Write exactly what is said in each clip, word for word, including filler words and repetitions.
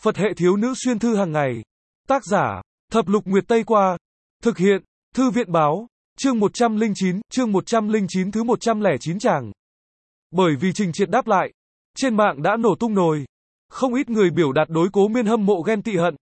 Phật hệ thiếu nữ xuyên thư hàng ngày. Tác giả, Thập Lục Nguyệt Tây Qua. Thực hiện, Thư viện báo. Chương một trăm lẻ chín, chương một trăm lẻ chín thứ một trăm lẻ chín tràng. Bởi vì Trình Triệt đáp lại, trên mạng đã nổ tung nồi. Không ít người biểu đạt đối Cố Miên hâm mộ ghen tị hận.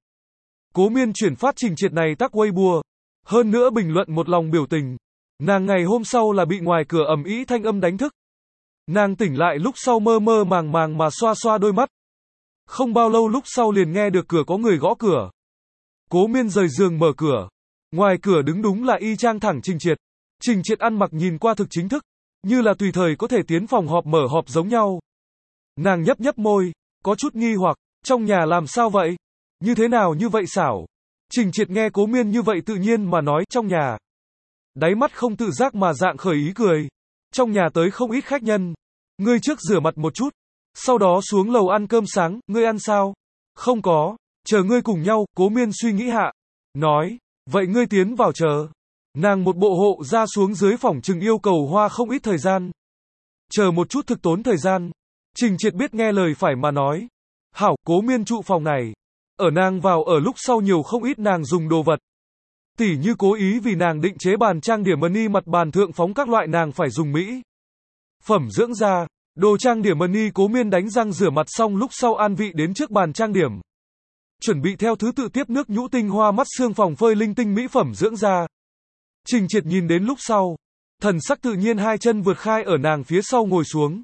Cố Miên chuyển phát Trình Triệt này tắc Weibo. Hơn nữa bình luận một lòng biểu tình. Nàng ngày hôm sau là bị ngoài cửa ầm ĩ thanh âm đánh thức. Nàng tỉnh lại lúc sau mơ mơ màng màng mà xoa xoa đôi mắt. Không bao lâu lúc sau liền nghe được cửa có người gõ cửa. Cố Miên rời giường mở cửa. Ngoài cửa đứng đúng là y chang thẳng Trình Triệt. Trình Triệt ăn mặc nhìn qua thực chính thức, như là tùy thời có thể tiến phòng họp mở họp giống nhau. Nàng nhấp nhấp môi, có chút nghi hoặc, trong nhà làm sao vậy? Như thế nào như vậy xảo? Trình Triệt nghe Cố Miên như vậy tự nhiên mà nói trong nhà. Đáy mắt không tự giác mà dạng khởi ý cười. Trong nhà tới không ít khách nhân. Ngươi trước rửa mặt một chút. Sau đó xuống lầu ăn cơm sáng, ngươi ăn sao? Không có, chờ ngươi cùng nhau, Cố Miên suy nghĩ hạ. Nói, vậy ngươi tiến vào chờ. Nàng một bộ hộ ra xuống dưới phòng chừng yêu cầu hoa không ít thời gian. Chờ một chút thực tốn thời gian. Trình Triệt biết nghe lời phải mà nói. Hảo, Cố Miên trụ phòng này. Ở nàng vào ở lúc sau nhiều không ít nàng dùng đồ vật. Tỉ như cố ý vì nàng định chế bàn trang điểm money mặt bàn thượng phóng các loại nàng phải dùng mỹ phẩm dưỡng da, đồ trang điểm money. Cố Miên đánh răng rửa mặt xong lúc sau an vị đến trước bàn trang điểm. Chuẩn bị theo thứ tự tiếp nước nhũ tinh hoa mắt xương phòng phơi linh tinh mỹ phẩm dưỡng da. Trình Triệt nhìn đến lúc sau, thần sắc tự nhiên hai chân vượt khai ở nàng phía sau ngồi xuống.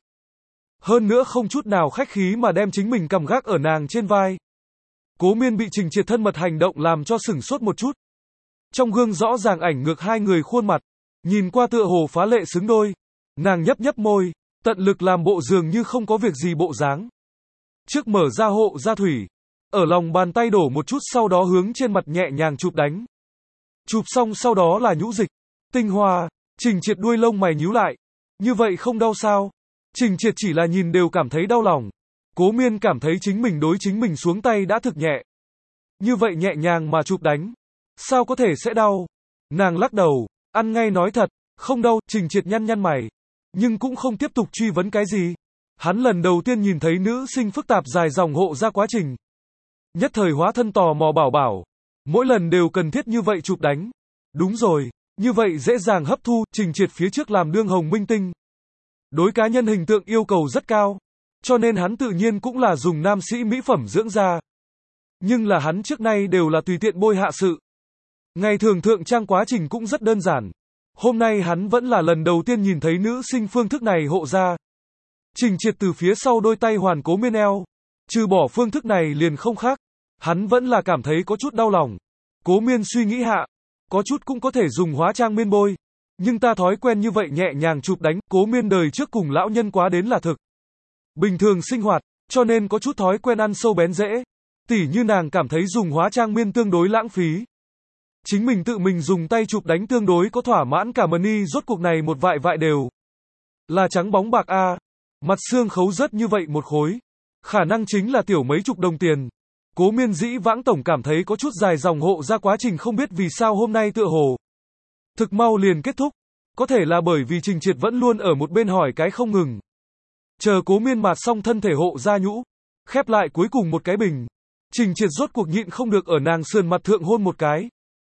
Hơn nữa không chút nào khách khí mà đem chính mình cầm gác ở nàng trên vai. Cố Miên bị Trình Triệt thân mật hành động làm cho sửng sốt một chút. Trong gương rõ ràng ảnh ngược hai người khuôn mặt, nhìn qua tựa hồ phá lệ xứng đôi. Nàng nhấp nhấp môi, tận lực làm bộ dường như không có việc gì bộ dáng. Trước mở ra hộ gia thủy, ở lòng bàn tay đổ một chút sau đó hướng trên mặt nhẹ nhàng chụp đánh. Chụp xong sau đó là nhũ dịch, tinh hoa. Trình Triệt đuôi lông mày nhíu lại. Như vậy không đau sao? Trình Triệt chỉ là nhìn đều cảm thấy đau lòng. Cố Miên cảm thấy chính mình đối chính mình xuống tay đã thực nhẹ. Như vậy nhẹ nhàng mà chụp đánh, sao có thể sẽ đau? Nàng lắc đầu, ăn ngay nói thật, không đau. Trình Triệt nhăn nhăn mày, nhưng cũng không tiếp tục truy vấn cái gì. Hắn lần đầu tiên nhìn thấy nữ sinh phức tạp dài dòng hộ ra quá trình. Nhất thời hóa thân tò mò bảo bảo. Mỗi lần đều cần thiết như vậy chụp đánh. Đúng rồi, như vậy dễ dàng hấp thu. Trình Triệt phía trước làm đương hồng minh tinh. Đối cá nhân hình tượng yêu cầu rất cao. Cho nên hắn tự nhiên cũng là dùng nam sĩ mỹ phẩm dưỡng da. Nhưng là hắn trước nay đều là tùy tiện bôi hạ sự. Ngày thường thượng trang quá trình cũng rất đơn giản. Hôm nay hắn vẫn là lần đầu tiên nhìn thấy nữ sinh phương thức này hộ da. Trình Triệt từ phía sau đôi tay hoàn Cố Miên eo. Trừ bỏ phương thức này liền không khác. Hắn vẫn là cảm thấy có chút đau lòng. Cố Miên suy nghĩ hạ. Có chút cũng có thể dùng hóa trang miên bôi. Nhưng ta thói quen như vậy nhẹ nhàng chụp đánh. Cố Miên đời trước cùng lão nhân quá đến là thực bình thường sinh hoạt. Cho nên có chút thói quen ăn sâu bén rễ. Tỉ như nàng cảm thấy dùng hóa trang miên tương đối lãng phí. Chính mình tự mình dùng tay chụp đánh tương đối có thỏa mãn cả money. Rốt cuộc này một vại vại đều là trắng bóng bạc a. À. Mặt xương khấu rất như vậy một khối. Khả năng chính là tiểu mấy chục đồng tiền. Cố Miên dĩ vãng tổng cảm thấy có chút dài dòng hộ ra quá trình không biết vì sao hôm nay tựa hồ thực mau liền kết thúc. Có thể là bởi vì Trình Triệt vẫn luôn ở một bên hỏi cái không ngừng. Chờ Cố Miên mạt xong thân thể hộ ra nhũ, khép lại cuối cùng một cái bình. Trình Triệt rốt cuộc nhịn không được ở nàng sườn mặt thượng hôn một cái.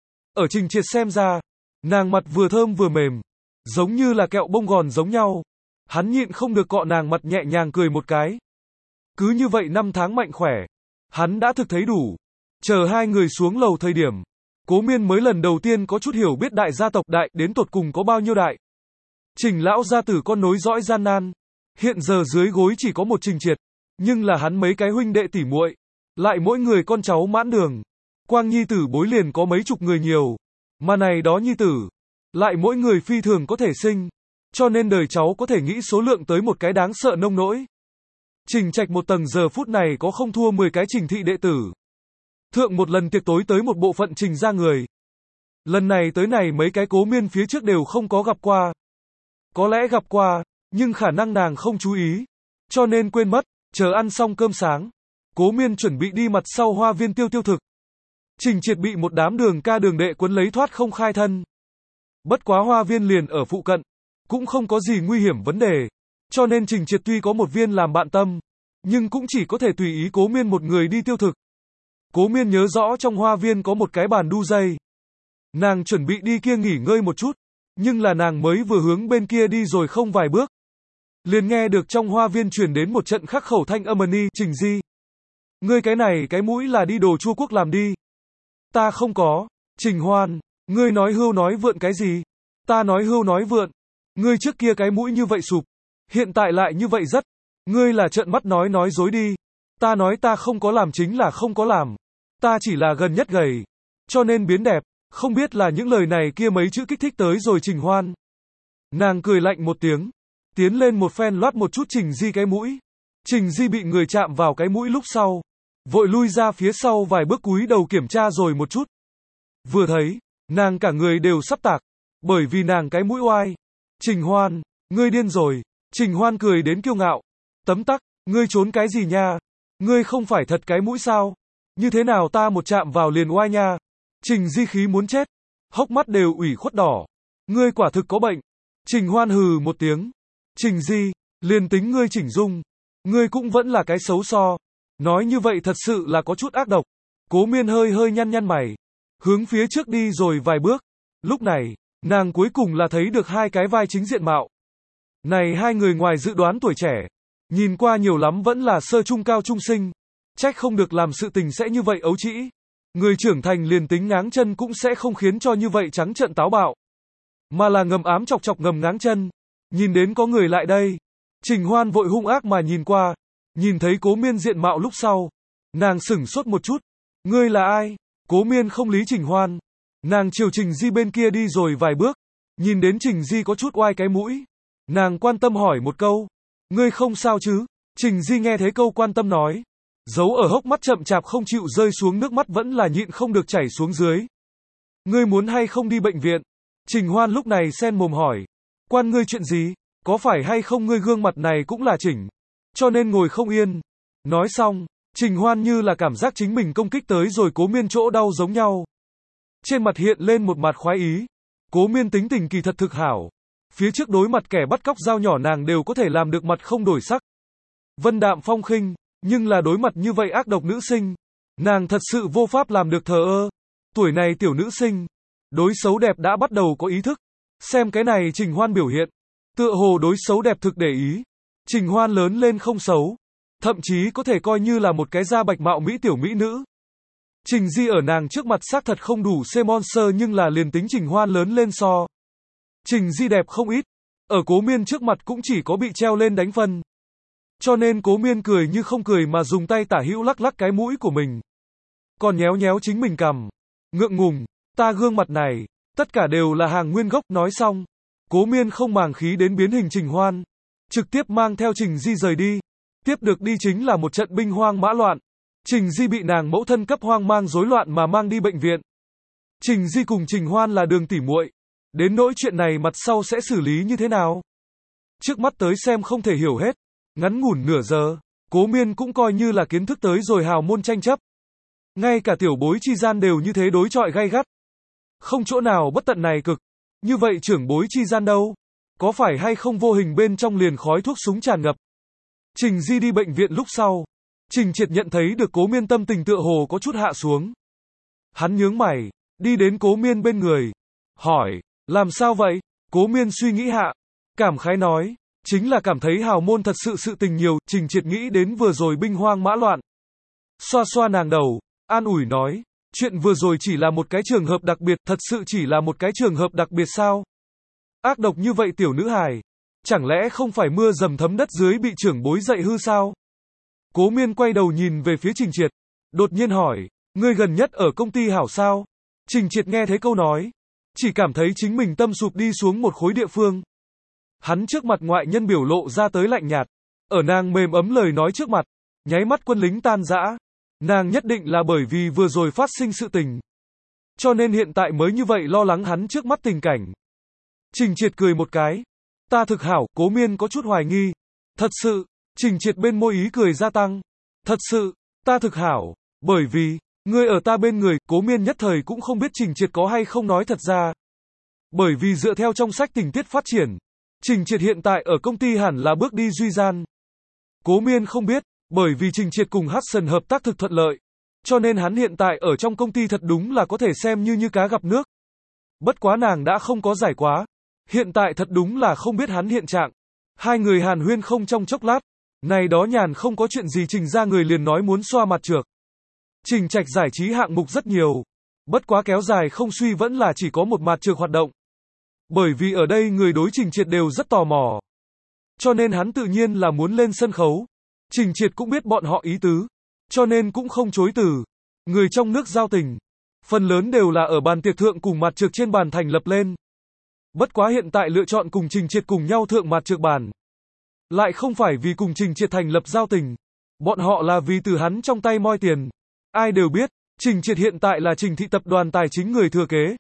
Ở Trình Triệt xem ra, nàng mặt vừa thơm vừa mềm, giống như là kẹo bông gòn giống nhau. Hắn nhịn không được cọ nàng mặt nhẹ nhàng cười một cái. Cứ như vậy năm tháng mạnh khỏe, hắn đã thực thấy đủ. Chờ hai người xuống lầu thời điểm, Cố Miên mới lần đầu tiên có chút hiểu biết đại gia tộc đại đến tột cùng có bao nhiêu đại. Trình lão gia tử con nối dõi gian nan. Hiện giờ dưới gối chỉ có một Trình Triệt, nhưng là hắn mấy cái huynh đệ tỉ muội, lại mỗi người con cháu mãn đường. Quang nhi tử bối liền có mấy chục người nhiều, mà này đó nhi tử, lại mỗi người phi thường có thể sinh, cho nên đời cháu có thể nghĩ số lượng tới một cái đáng sợ nông nỗi. Trình Trạch một tầng giờ phút này có không thua mười cái Trình thị đệ tử. Thượng một lần tiệc tối tới một bộ phận Trình ra người. Lần này tới này mấy cái Cố Miên phía trước đều không có gặp qua. Có lẽ gặp qua, nhưng khả năng nàng không chú ý, cho nên quên mất. Chờ ăn xong cơm sáng, Cố Miên chuẩn bị đi mặt sau hoa viên tiêu tiêu thực. Trình Triệt bị một đám đường ca đường đệ quấn lấy thoát không khai thân. Bất quá hoa viên liền ở phụ cận, cũng không có gì nguy hiểm vấn đề, cho nên Trình Triệt tuy có một viên làm bạn tâm, nhưng cũng chỉ có thể tùy ý Cố Miên một người đi tiêu thực. Cố Miên nhớ rõ trong hoa viên có một cái bàn đu dây. Nàng chuẩn bị đi kia nghỉ ngơi một chút, nhưng là nàng mới vừa hướng bên kia đi rồi không vài bước. Liền nghe được trong hoa viên truyền đến một trận khắc khẩu thanh âm ni, Trình Di. Ngươi cái này cái mũi là đi đồ chua quốc làm đi. Ta không có. Trình Hoan, ngươi nói hưu nói vượn cái gì? Ta nói hưu nói vượn. Ngươi trước kia cái mũi như vậy sụp, hiện tại lại như vậy rất. Ngươi là trợn mắt nói nói dối đi. Ta nói ta không có làm chính là không có làm. Ta chỉ là gần nhất gầy, cho nên biến đẹp. Không biết là những lời này kia mấy chữ kích thích tới rồi Trình Hoan. Nàng cười lạnh một tiếng, tiến lên một phen loát một chút Trình Di cái mũi. Trình Di bị người chạm vào cái mũi lúc sau, vội lui ra phía sau vài bước cúi đầu kiểm tra rồi một chút. Vừa thấy, nàng cả người đều sắp tạc, bởi vì nàng cái mũi oai. Trình Hoan, ngươi điên rồi. Trình Hoan cười đến kiêu ngạo. Tấm tắc, ngươi trốn cái gì nha? Ngươi không phải thật cái mũi sao? Như thế nào ta một chạm vào liền oai nha? Trình Di khí muốn chết, hốc mắt đều ủy khuất đỏ. Ngươi quả thực có bệnh. Trình Hoan hừ một tiếng. Trình Di, liền tính ngươi chỉnh dung, ngươi cũng vẫn là cái xấu so. Nói như vậy thật sự là có chút ác độc. Cố Miên hơi hơi nhăn nhăn mày, hướng phía trước đi rồi vài bước. Lúc này, nàng cuối cùng là thấy được hai cái vai chính diện mạo. Này hai người ngoài dự đoán tuổi trẻ, nhìn qua nhiều lắm vẫn là sơ trung cao trung sinh. Trách không được làm sự tình sẽ như vậy ấu trĩ. Người trưởng thành liền tính ngáng chân cũng sẽ không khiến cho như vậy trắng trợn táo bạo, mà là ngầm ám chọc chọc ngầm ngáng chân. Nhìn đến có người lại đây, Trình Hoan vội hung ác mà nhìn qua, nhìn thấy Cố Miên diện mạo lúc sau, nàng sửng sốt một chút. Ngươi là ai? Cố Miên không lý Trình Hoan, nàng chiều Trình Di bên kia đi rồi vài bước, nhìn đến Trình Di có chút oai cái mũi, nàng quan tâm hỏi một câu, ngươi không sao chứ? Trình Di nghe thấy câu quan tâm nói, giấu ở hốc mắt chậm chạp không chịu rơi xuống nước mắt vẫn là nhịn không được chảy xuống dưới. Ngươi muốn hay không đi bệnh viện? Trình Hoan lúc này sen mồm hỏi, quan ngươi chuyện gì? Có phải hay không ngươi gương mặt này cũng là chỉnh, cho nên ngồi không yên? Nói xong, Trình Hoan như là cảm giác chính mình công kích tới rồi Cố Miên chỗ đau giống nhau. Trên mặt hiện lên một mặt khoái ý. Cố Miên tính tình kỳ thật thực hảo. Phía trước đối mặt kẻ bắt cóc dao nhỏ nàng đều có thể làm được mặt không đổi sắc, vân đạm phong khinh, nhưng là đối mặt như vậy ác độc nữ sinh, nàng thật sự vô pháp làm được thờ ơ. Tuổi này tiểu nữ sinh, đối xấu đẹp đã bắt đầu có ý thức. Xem cái này Trình Hoan biểu hiện, tựa hồ đối xấu đẹp thực để ý. Trình Hoan lớn lên không xấu, thậm chí có thể coi như là một cái da bạch mạo mỹ tiểu mỹ nữ. Trình Di ở nàng trước mặt xác thật không đủ C monster, nhưng là liền tính Trình Hoan lớn lên so Trình Di đẹp không ít, ở Cố Miên trước mặt cũng chỉ có bị treo lên đánh phân. Cho nên Cố Miên cười như không cười mà dùng tay tả hữu lắc lắc cái mũi của mình, còn nhéo nhéo chính mình cằm, ngượng ngùng, ta gương mặt này, tất cả đều là hàng nguyên gốc. Nói xong, Cố Miên không màng khí đến biến hình Trình Hoan, trực tiếp mang theo Trình Di rời đi. Tiếp được đi chính là một trận binh hoang mã loạn. Trình Di bị nàng mẫu thân cấp hoang mang rối loạn mà mang đi bệnh viện. Trình Di cùng Trình Hoan là đường tỉ muội, đến nỗi chuyện này mặt sau sẽ xử lý như thế nào, trước mắt tới xem không thể hiểu hết. Ngắn ngủn nửa giờ, Cố Miên cũng coi như là kiến thức tới rồi hào môn tranh chấp. Ngay cả tiểu bối chi gian đều như thế đối chọi gay gắt, không chỗ nào bất tận này cực. Như vậy trưởng bối chi gian đâu? Có phải hay không vô hình bên trong liền khói thuốc súng tràn ngập? Trình Di đi bệnh viện lúc sau, Trình Triệt nhận thấy được Cố Miên tâm tình tựa hồ có chút hạ xuống. Hắn nhướng mày, đi đến Cố Miên bên người, hỏi, làm sao vậy? Cố Miên suy nghĩ hạ, cảm khái nói, chính là cảm thấy hào môn thật sự sự tình nhiều. Trình Triệt nghĩ đến vừa rồi binh hoang mã loạn, xoa xoa nàng đầu, an ủi nói, chuyện vừa rồi chỉ là một cái trường hợp đặc biệt, thật sự chỉ là một cái trường hợp đặc biệt sao? Ác độc như vậy tiểu nữ hài, chẳng lẽ không phải mưa dầm thấm đất dưới bị trưởng bối dạy hư sao? Cố Miên quay đầu nhìn về phía Trình Triệt, đột nhiên hỏi, ngươi gần nhất ở công ty hảo sao? Trình Triệt nghe thấy câu nói, chỉ cảm thấy chính mình tâm sụp đi xuống một khối địa phương. Hắn trước mặt ngoại nhân biểu lộ ra tới lạnh nhạt, ở nàng mềm ấm lời nói trước mặt, nháy mắt quân lính tan rã. Nàng nhất định là bởi vì vừa rồi phát sinh sự tình, cho nên hiện tại mới như vậy lo lắng hắn trước mắt tình cảnh. Trình Triệt cười một cái, ta thực hảo. Cố Miên có chút hoài nghi, thật sự? Trình Triệt bên môi ý cười gia tăng, thật sự, ta thực hảo, bởi vì, ngươi ở ta bên người. Cố Miên nhất thời cũng không biết Trình Triệt có hay không nói thật ra. Bởi vì dựa theo trong sách tình tiết phát triển, Trình Triệt hiện tại ở công ty hẳn là bước đi duy gian. Cố Miên không biết, bởi vì Trình Triệt cùng Hudson hợp tác thực thuận lợi, Cho nên hắn hiện tại ở trong công ty thật đúng là có thể xem như như cá gặp nước. Bất quá nàng đã không có giải quá. Hiện tại thật đúng là không biết hắn hiện trạng. Hai người hàn huyên không trong chốc lát. Này đó nhàn không có chuyện gì Trình ra người liền nói muốn xoa mặt trược. Trình Trạch giải trí hạng mục rất nhiều. Bất quá kéo dài không suy vẫn là chỉ có một mặt trược hoạt động. Bởi vì ở đây người đối Trình Triệt đều rất tò mò. Cho nên hắn tự nhiên là muốn lên sân khấu. Trình Triệt cũng biết bọn họ ý tứ. Cho nên cũng không chối từ. Người trong nước giao tình. Phần lớn đều là ở bàn tiệc thượng cùng mặt trược trên bàn thành lập lên. Bất quá hiện tại lựa chọn cùng Trình Triệt cùng nhau thượng mặt trược bàn. Lại không phải vì cùng Trình Triệt thành lập giao tình. Bọn họ là vì từ hắn trong tay moi tiền. Ai đều biết, Trình Triệt hiện tại là Trình thị tập đoàn tài chính người thừa kế.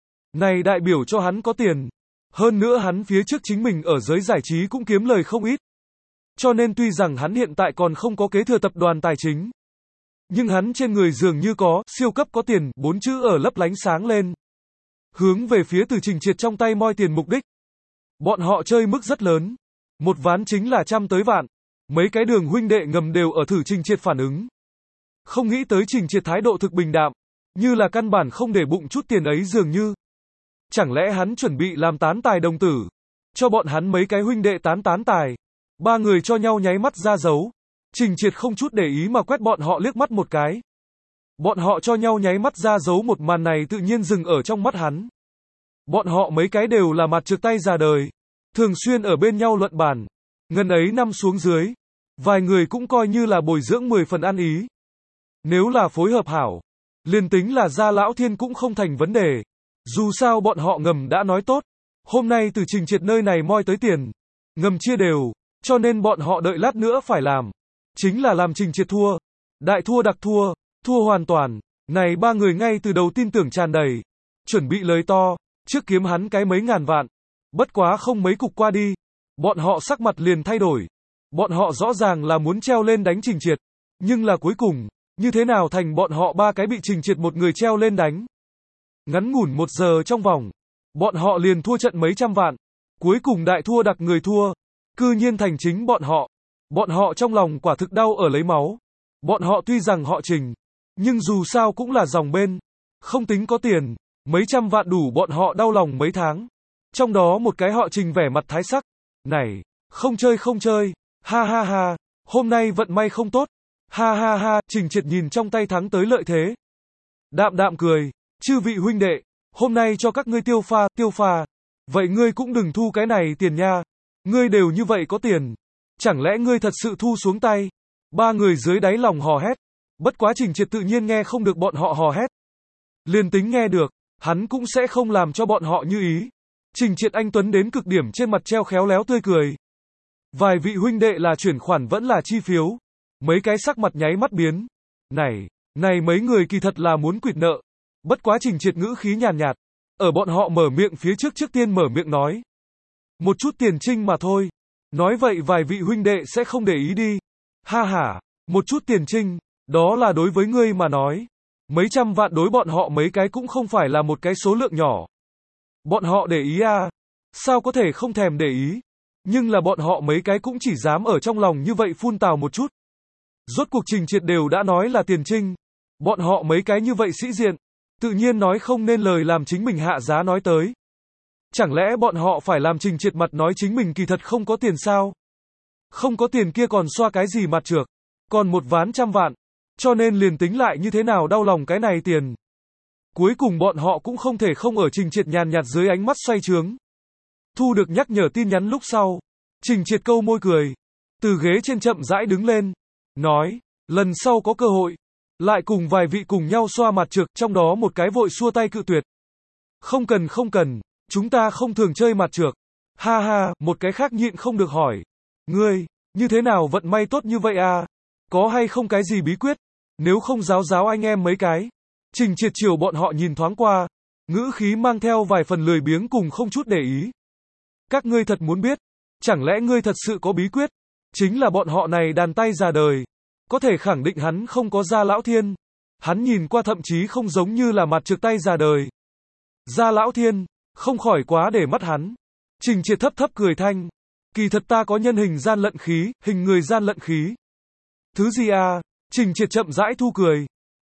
Này đại biểu cho hắn có tiền. Hơn nữa hắn phía trước chính mình ở giới giải trí cũng kiếm lời không ít. Cho nên tuy rằng hắn hiện tại còn không có kế thừa tập đoàn tài chính. Nhưng hắn trên người dường như có, siêu cấp có tiền, bốn chữ ở lấp lánh sáng lên. Hướng về phía từ Trình Triệt trong tay moi tiền mục đích. Bọn họ chơi mức rất lớn. Một ván chính là trăm tới vạn. Mấy cái đường huynh đệ ngầm đều ở thử Trình Triệt phản ứng. Không nghĩ tới Trình Triệt thái độ thực bình đạm. Như là căn bản không để bụng chút tiền ấy dường như. Chẳng lẽ hắn chuẩn bị làm tán tài đồng tử. Cho bọn hắn mấy cái huynh đệ tán tán tài. Ba người cho nhau nháy mắt ra dấu. Trình Triệt không chút để ý mà quét bọn họ liếc mắt một cái. Bọn họ cho nhau nháy mắt ra dấu một màn này tự nhiên dừng ở trong mắt hắn. Bọn họ mấy cái đều là mặt trược tay già đời. Thường xuyên ở bên nhau luận bàn. Ngần ấy năm xuống dưới. Vài người cũng coi như là bồi dưỡng mười phần ăn ý. Nếu là phối hợp hảo. Liền tính là Gia Lão Thiên cũng không thành vấn đề. Dù sao bọn họ ngầm đã nói tốt. Hôm nay từ Trình Triệt nơi này moi tới tiền. Ngầm chia đều. Cho nên bọn họ đợi lát nữa phải làm. Chính là làm Trình Triệt thua. Đại thua đặc thua. Thua hoàn toàn. Này ba người ngay từ đầu tin tưởng tràn đầy. Chuẩn bị lời to. Trước kiếm hắn cái mấy ngàn vạn. Bất quá không mấy cục qua đi. Bọn họ sắc mặt liền thay đổi. Bọn họ rõ ràng là muốn treo lên đánh Trình Triệt. Nhưng là cuối cùng. Như thế nào thành bọn họ ba cái bị Trình Triệt một người treo lên đánh. Ngắn ngủn một giờ trong vòng. Bọn họ liền thua trận mấy trăm vạn. Cuối cùng đại thua đặc người thua. Cư nhiên thành chính bọn họ. Bọn họ trong lòng quả thực đau ở lấy máu. Bọn họ tuy rằng họ Trình. Nhưng dù sao cũng là dòng bên. Không tính có tiền. Mấy trăm vạn đủ bọn họ đau lòng mấy tháng. Trong đó một cái họ Trình vẻ mặt thái sắc. Này, không chơi không chơi. Ha ha ha. Hôm nay vận may không tốt. Ha ha ha. Trình Triệt nhìn trong tay thắng tới lợi thế. Đạm đạm cười. Chư vị huynh đệ. Hôm nay cho các ngươi tiêu pha, tiêu pha. Vậy ngươi cũng đừng thu cái này tiền nha. Ngươi đều như vậy có tiền. Chẳng lẽ ngươi thật sự thu xuống tay? Ba người dưới đáy lòng hò hét. Bất quá Trình Triệt tự nhiên nghe không được bọn họ hò hét. Liền tính nghe được, hắn cũng sẽ không làm cho bọn họ như ý. Trình Triệt anh tuấn đến cực điểm trên mặt treo khéo léo tươi cười. Vài vị huynh đệ là chuyển khoản vẫn là chi phiếu. Mấy cái sắc mặt nháy mắt biến. Này, này mấy người kỳ thật là muốn quỵt nợ. Bất quá Trình Triệt ngữ khí nhàn nhạt. Ở bọn họ mở miệng phía trước trước tiên mở miệng nói. Một chút tiền trinh mà thôi. Nói vậy vài vị huynh đệ sẽ không để ý đi. Ha ha, một chút tiền trinh, đó là đối với ngươi mà nói. Mấy trăm vạn đối bọn họ mấy cái cũng không phải là một cái số lượng nhỏ. Bọn họ để ý à? Sao có thể không thèm để ý? Nhưng là bọn họ mấy cái cũng chỉ dám ở trong lòng như vậy phun tào một chút. Rốt cuộc Trình Triệt đều đã nói là tiền trinh. Bọn họ mấy cái như vậy sĩ diện. Tự nhiên nói không nên lời làm chính mình hạ giá nói tới. Chẳng lẽ bọn họ phải làm Trình Triệt mặt nói chính mình kỳ thật không có tiền sao? Không có tiền kia còn xoa cái gì mặt trược? Còn một ván trăm vạn. Cho nên liền tính lại như thế nào đau lòng cái này tiền. Cuối cùng bọn họ cũng không thể không ở Trình Triệt nhàn nhạt dưới ánh mắt xoay trướng. Thu được nhắc nhở tin nhắn lúc sau. Trình Triệt câu môi cười. Từ ghế trên chậm rãi đứng lên. Nói, lần sau có cơ hội. Lại cùng vài vị cùng nhau xoa mặt trược, trong đó một cái vội xua tay cự tuyệt. Không cần không cần, chúng ta không thường chơi mặt trược. Ha ha, một cái khác nhịn không được hỏi. Ngươi, như thế nào vận may tốt như vậy à? Có hay không cái gì bí quyết? Nếu không giáo giáo anh em mấy cái. Trình Triệt chiều bọn họ nhìn thoáng qua. Ngữ khí mang theo vài phần lười biếng cùng không chút để ý. Các ngươi thật muốn biết. Chẳng lẽ ngươi thật sự có bí quyết? Chính là bọn họ này đàn tay già đời. Có thể khẳng định hắn không có Gia Lão Thiên. Hắn nhìn qua thậm chí không giống như là mặt trược tay già đời. Gia Lão Thiên, không khỏi quá để mắt hắn. Trình Triệt thấp thấp cười thanh. Kỳ thật ta có nhân hình gian lận khí, hình người gian lận khí. Thứ gì à? Trình Triệt chậm rãi thu cười.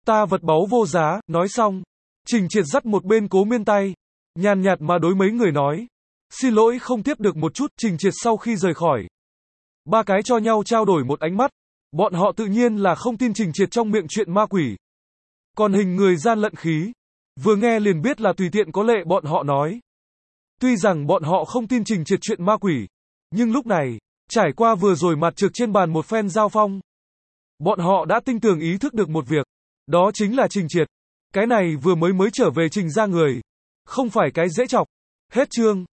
Ta vật báu vô giá, nói xong. Trình Triệt dắt một bên Cố Miên tay. Nhàn nhạt mà đối mấy người nói. Xin lỗi không tiếp được một chút, Trình Triệt sau khi rời khỏi. Ba cái cho nhau trao đổi một ánh mắt. Bọn họ tự nhiên là không tin Trình Triệt trong miệng chuyện ma quỷ. Còn hình người gian lận khí. Vừa nghe liền biết là tùy tiện có lệ bọn họ nói. Tuy rằng bọn họ không tin Trình Triệt chuyện ma quỷ. Nhưng lúc này, trải qua vừa rồi mặt trực trên bàn một phen giao phong. Bọn họ đã tinh tường ý thức được một việc. Đó chính là Trình Triệt. Cái này vừa mới mới trở về Trình ra người. Không phải cái dễ chọc. Hết chương.